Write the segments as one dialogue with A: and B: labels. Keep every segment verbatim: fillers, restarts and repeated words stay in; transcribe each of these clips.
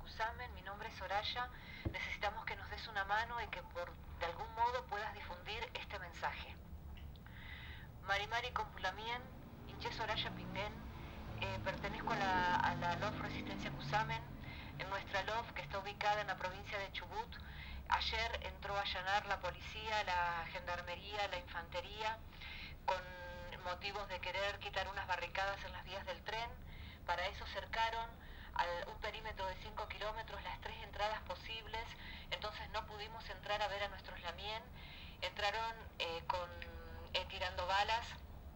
A: Cusamen, mi nombre es Soraya. Necesitamos que nos des una mano y que por de algún modo puedas difundir este mensaje. Marimari Compulamien, Inche Soraya Pinguén, eh, pertenezco a la, a la L O F Resistencia Cusamen. En nuestra L O F, que está ubicada en la provincia de Chubut, ayer entró a allanar la policía, la gendarmería, la infantería, con motivos de querer quitar unas barricadas en las vías del tren. Para eso cercaron a un perímetro de cinco kilómetros las tres entradas posibles, entonces no pudimos entrar a ver a nuestros lamien. Entraron eh, con, eh, tirando balas,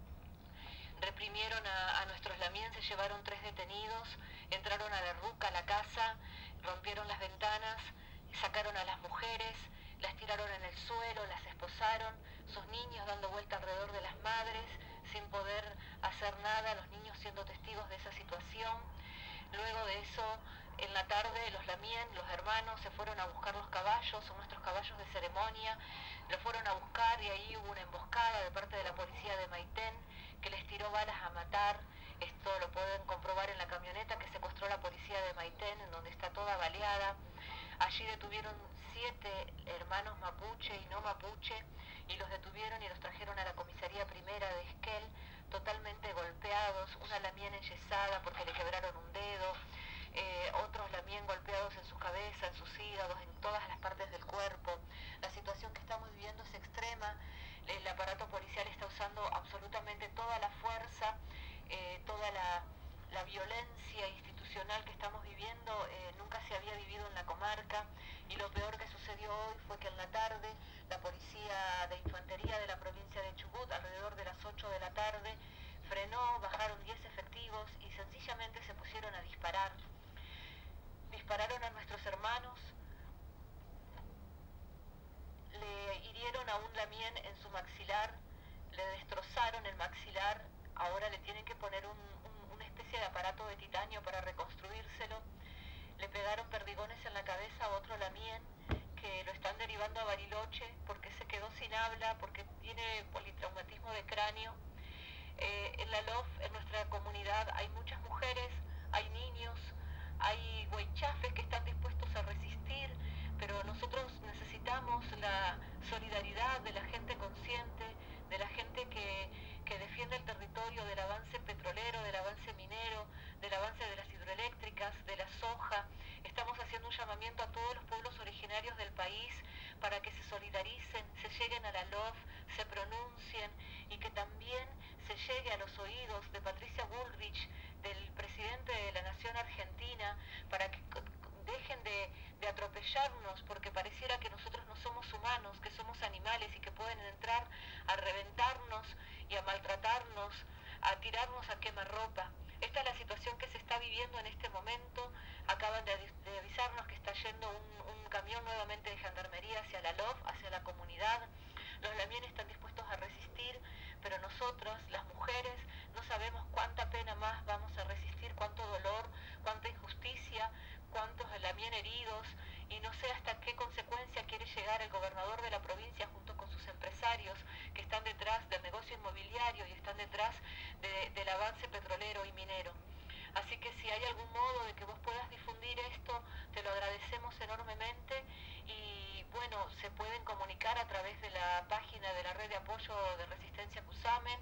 A: reprimieron a, a nuestros lamien, se llevaron tres detenidos, entraron a la ruca, a la casa, rompieron las ventanas, sacaron a las mujeres, las tiraron en el suelo, las esposaron, sus niños dando vuelta alrededor de las madres, sin poder hacer nada, los niños siendo testigos de esa situación. Luego de eso, en la tarde, los lamien, los hermanos, se fueron a buscar los caballos, son nuestros caballos de ceremonia, los fueron a buscar y ahí hubo una emboscada de parte de la policía de Maitén, que les tiró balas a matar. Esto lo pueden comprobar en la camioneta que secuestró la policía de Maitén, en donde está toda baleada. Allí detuvieron siete hermanos mapuche y no mapuche y los detuvieron y los trajeron a la comisaría primera de Esquel, totalmente golpeados, una lamien enyesada porque le quebraron un dedo, eh, otros lamien golpeados en su cabeza, en sus hígados, en todas las partes del cuerpo. La situación que estamos viviendo es extrema, el aparato policial está usando absolutamente toda la fuerza, eh, toda la... La violencia institucional que estamos viviendo eh, nunca se había vivido en la comarca, y lo peor que sucedió hoy fue que en la tarde la policía de infantería de la provincia de Chubut, alrededor de las ocho de la tarde, frenó, bajaron diez efectivos y sencillamente se pusieron a disparar. Dispararon a nuestros hermanos, le hirieron a un lamien en su maxilar, le destrozaron el maxilar, ahora le tienen que poner un, un, una especie de aparato de titanio para reconstruírselo. Le pegaron perdigones en la cabeza a otro lamien, que lo están derivando a Bariloche porque se quedó sin habla, porque tiene politraumatismo de cráneo. Eh, en la L O F, en nuestra comunidad, hay muchas mujeres, hay niños, hay huaychafes que están dispuestos a resistir, pero nosotros necesitamos la solidaridad de la gente consciente, de la gente que, que defiende el territorio, del avance petrolero, del avance minero, del avance de las hidroeléctricas, de la soja. Estamos haciendo un llamamiento a todos los pueblos originarios del país para que se solidaricen, se lleguen a la L O F, se pronuncien y que también se llegue a los oídos de Patricia Bullrich, del presidente de la Nación Argentina, para que dejen de, de atropellarnos, porque pareciera que nosotros no somos humanos, que somos animales y que pueden entrar a reventarnos y a maltratarnos, a tirarnos a quemarropa. Esta es la situación que se está viviendo en este momento. Acaban de, de avisarnos que está yendo un, un camión nuevamente de gendarmería hacia la L O F, hacia la comunidad. Los lamien están dispuestos a resistir, pero nosotras, las mujeres, no sabemos cuánta pena más vamos a resistir, cuánto dolor, cuánta injusticia, cuántos lamien heridos, y no sé hasta qué consecuencia quiere llegar el gobernador de la provincia junto con sus empresarios que están detrás del negocio inmobiliario y están detrás de, del avance petrolero y minero. Así que si hay algún modo de que vos puedas difundir esto, te lo agradecemos enormemente. Y bueno, se pueden comunicar a través de la página de la Red de Apoyo de Resistencia Cusamen,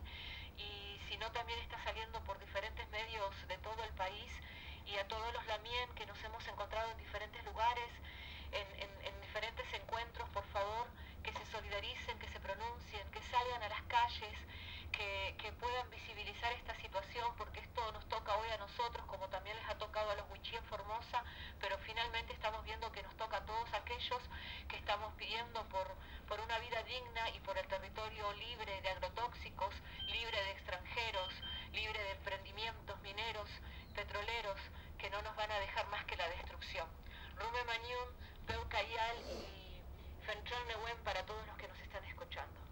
A: y si no, también está saliendo por diferentes medios de todo el país. Y a todos los lamien que nos hemos encontrado en diferentes lugares, en, en, en diferentes encuentros, por favor, que se solidaricen, que se pronuncien, que salgan a las calles, que, que puedan visibilizar esta situación, porque esto nos toca hoy a nosotros, como también les ha tocado a los wichí en Formosa, pero finalmente estamos viendo que nos toca a todos aquellos que estamos pidiendo por, por una vida digna y por el territorio libre de agrotóxicos, libre de extranjeros, libre de emprendimientos mineros, petroleros, que no nos van a dejar más que la destrucción. Rume Mañún, Peu Cayal y Fentrón Nehuen para todos los que nos están escuchando.